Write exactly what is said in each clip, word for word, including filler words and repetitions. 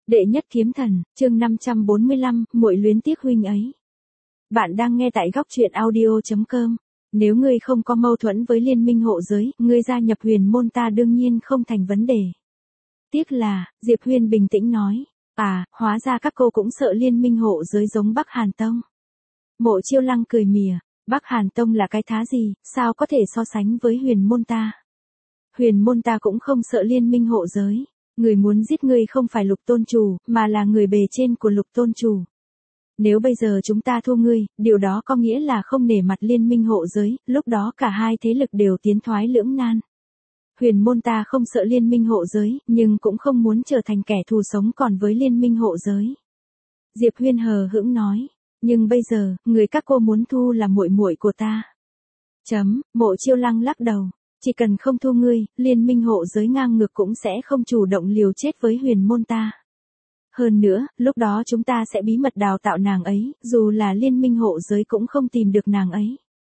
Đệ nhất kiếm thần, chương năm trăm bốn mươi lăm, muội luyến tiếc huynh ấy. Bạn đang nghe tại góc truyện audio chấm com. Nếu ngươi không có mâu thuẫn với liên minh hộ giới, ngươi gia nhập huyền môn ta đương nhiên không thành vấn đề. Tiếc là, Diệp Huyên bình tĩnh nói, à, hóa ra các cô cũng sợ liên minh hộ giới giống Bắc Hàn Tông. Mộ Chiêu Lăng cười mỉa, Bắc Hàn Tông là cái thá gì, sao có thể so sánh với huyền môn ta. Huyền môn ta cũng không sợ liên minh hộ giới. Người muốn giết ngươi không phải Lục Tôn Chủ, mà là người bề trên của Lục Tôn Chủ. Nếu bây giờ chúng ta thua ngươi, điều đó có nghĩa là không nể mặt liên minh hộ giới, lúc đó cả hai thế lực đều tiến thoái lưỡng nan. Huyền môn ta không sợ liên minh hộ giới, nhưng cũng không muốn trở thành kẻ thù sống còn với liên minh hộ giới. Diệp Huyên hờ hững nói, nhưng bây giờ, người các cô muốn thu là muội muội của ta. Chấm, Mộ Chiêu Lăng lắc đầu. Chỉ cần không thu ngươi, liên minh hộ giới ngang ngược cũng sẽ không chủ động liều chết với huyền môn ta. Hơn nữa, lúc đó chúng ta sẽ bí mật đào tạo nàng ấy, dù là liên minh hộ giới cũng không tìm được nàng ấy.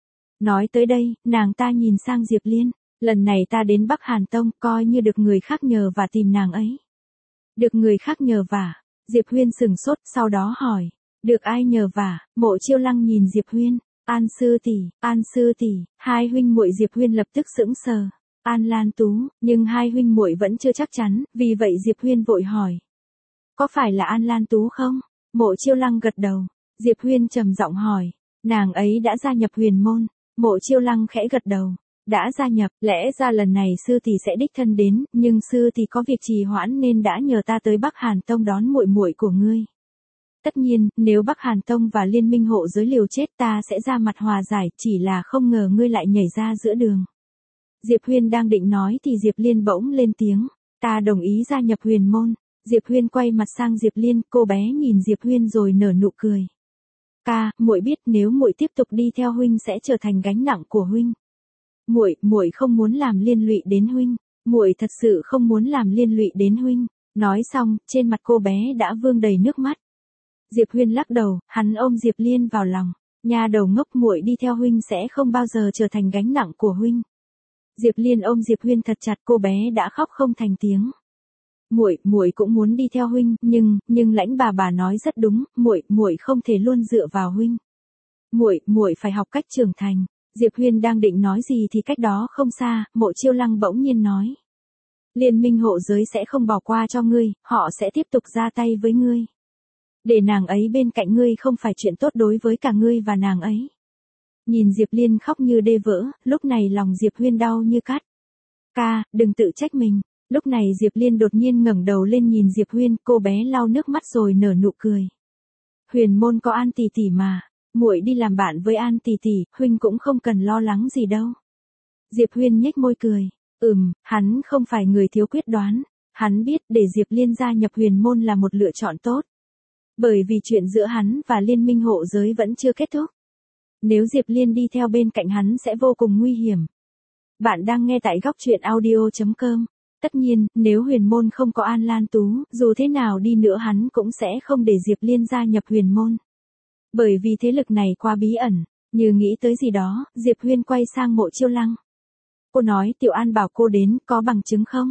Nói tới đây, nàng ta nhìn sang Diệp Liên, lần này ta đến Bắc Hàn Tông coi như được người khác nhờ và tìm nàng ấy. Được người khác nhờ vả, Diệp Huyên sừng sốt, sau đó hỏi, được ai nhờ vả, Mộ Chiêu Lăng nhìn Diệp Huyên. An sư tỷ, An sư tỷ, hai huynh muội Diệp Huyên lập tức sững sờ. An Lan Tú, nhưng hai huynh muội vẫn chưa chắc chắn, vì vậy Diệp Huyên vội hỏi. Có phải là An Lan Tú không? Mộ Chiêu Lăng gật đầu. Diệp Huyên trầm giọng hỏi. Nàng ấy đã gia nhập huyền môn. Mộ Chiêu Lăng khẽ gật đầu. Đã gia nhập, lẽ ra lần này sư tỷ sẽ đích thân đến, nhưng sư tỷ có việc trì hoãn nên đã nhờ ta tới Bắc Hàn Tông đón muội muội của ngươi. Tất nhiên, nếu Bắc Hàn Tông và liên minh hộ giới liều chết ta sẽ ra mặt hòa giải, chỉ là không ngờ ngươi lại nhảy ra giữa đường. Diệp Huyên đang định nói thì Diệp Liên bỗng lên tiếng, ta đồng ý gia nhập huyền môn. Diệp Huyên quay mặt sang Diệp Liên, cô bé nhìn Diệp Huyên rồi nở nụ cười. Ca, muội biết nếu muội tiếp tục đi theo huynh sẽ trở thành gánh nặng của huynh. Muội, muội không muốn làm liên lụy đến huynh, muội thật sự không muốn làm liên lụy đến huynh. Nói xong, trên mặt cô bé đã vương đầy nước mắt. Diệp Huyên lắc đầu, hắn ôm Diệp Liên vào lòng, nha đầu ngốc, muội đi theo huynh sẽ không bao giờ trở thành gánh nặng của huynh. Diệp Liên ôm Diệp Huyên thật chặt, cô bé đã khóc không thành tiếng. Muội, muội cũng muốn đi theo huynh, nhưng, nhưng Lãnh bà bà nói rất đúng, muội, muội không thể luôn dựa vào huynh. Muội, muội phải học cách trưởng thành. Diệp Huyên đang định nói gì thì cách đó không xa, Mộ Chiêu Lăng bỗng nhiên nói. Liên minh hộ giới sẽ không bỏ qua cho ngươi, họ sẽ tiếp tục ra tay với ngươi. Để nàng ấy bên cạnh ngươi không phải chuyện tốt đối với cả ngươi và nàng ấy. Nhìn Diệp Liên khóc như đê vỡ, lúc này lòng Diệp Huyên đau như cắt. Ca, đừng tự trách mình. Lúc này Diệp Liên đột nhiên ngẩng đầu lên nhìn Diệp Huyên, cô bé lau nước mắt rồi nở nụ cười. Huyền môn có An tỷ tỷ mà, muội đi làm bạn với An tỷ tỷ, huynh cũng không cần lo lắng gì đâu. Diệp Huyên nhếch môi cười, ừm, hắn không phải người thiếu quyết đoán, hắn biết để Diệp Liên gia nhập huyền môn là một lựa chọn tốt. Bởi vì chuyện giữa hắn và liên minh hộ giới vẫn chưa kết thúc. Nếu Diệp Liên đi theo bên cạnh hắn sẽ vô cùng nguy hiểm. Bạn đang nghe tại góc truyện audio chấm com. Tất nhiên, nếu huyền môn không có An Lan Tú, dù thế nào đi nữa hắn cũng sẽ không để Diệp Liên gia nhập huyền môn. Bởi vì thế lực này quá bí ẩn, như nghĩ tới gì đó, Diệp Huyên quay sang Mộ Chiêu Lăng. Cô nói Tiểu An bảo cô đến, có bằng chứng không?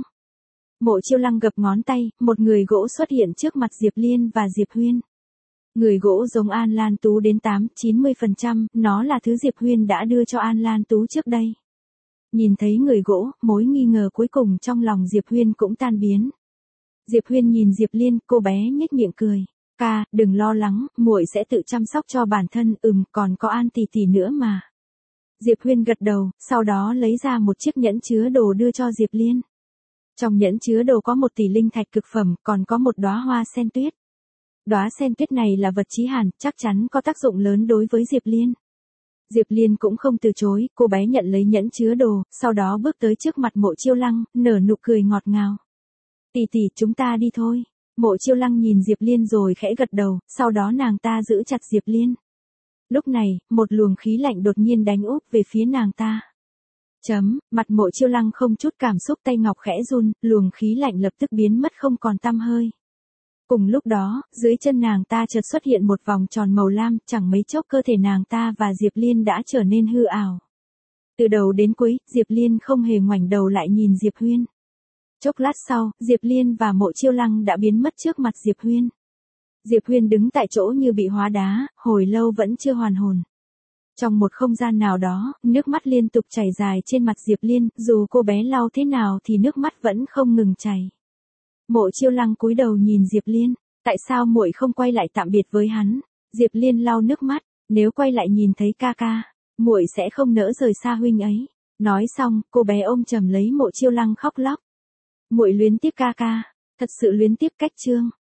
Mộ Chiêu Lăng gập ngón tay, một người gỗ xuất hiện trước mặt Diệp Liên và Diệp Huyên. Người gỗ giống An Lan Tú đến tám đến chín mươi phần trăm, nó là thứ Diệp Huyên đã đưa cho An Lan Tú trước đây. Nhìn thấy người gỗ, mối nghi ngờ cuối cùng trong lòng Diệp Huyên cũng tan biến. Diệp Huyên nhìn Diệp Liên, cô bé nhếch miệng cười. Ca, đừng lo lắng, muội sẽ tự chăm sóc cho bản thân, ừm, còn có An tỷ tỷ nữa mà. Diệp Huyên gật đầu, sau đó lấy ra một chiếc nhẫn chứa đồ đưa cho Diệp Liên. Trong nhẫn chứa đồ có một tỷ linh thạch cực phẩm, còn có một đóa hoa sen tuyết. Đóa sen tuyết này là vật chí hàn, chắc chắn có tác dụng lớn đối với Diệp Liên. Diệp Liên cũng không từ chối, cô bé nhận lấy nhẫn chứa đồ, sau đó bước tới trước mặt Mộ Chiêu Lăng, nở nụ cười ngọt ngào. Tỷ tỷ, chúng ta đi thôi. Mộ Chiêu Lăng nhìn Diệp Liên rồi khẽ gật đầu, sau đó nàng ta giữ chặt Diệp Liên. Lúc này, một luồng khí lạnh đột nhiên đánh úp về phía nàng ta. Chấm, mặt Mộ Chiêu Lăng không chút cảm xúc, tay ngọc khẽ run, luồng khí lạnh lập tức biến mất không còn tăm hơi. Cùng lúc đó, dưới chân nàng ta chợt xuất hiện một vòng tròn màu lam, chẳng mấy chốc cơ thể nàng ta và Diệp Liên đã trở nên hư ảo. Từ đầu đến cuối, Diệp Liên không hề ngoảnh đầu lại nhìn Diệp Huyên. Chốc lát sau, Diệp Liên và Mộ Chiêu Lăng đã biến mất trước mặt Diệp Huyên. Diệp Huyên đứng tại chỗ như bị hóa đá, hồi lâu vẫn chưa hoàn hồn. Trong một không gian nào đó, nước mắt liên tục chảy dài trên mặt Diệp Liên, dù cô bé lau thế nào thì nước mắt vẫn không ngừng chảy. Mộ Chiêu Lăng cúi đầu nhìn Diệp Liên, tại sao muội không quay lại tạm biệt với hắn? Diệp Liên lau nước mắt, nếu quay lại nhìn thấy ca ca, muội sẽ không nỡ rời xa huynh ấy. Nói xong, cô bé ôm chầm lấy Mộ Chiêu Lăng khóc lóc. Muội luyến tiếc ca ca, thật sự luyến tiếc Cách Trương.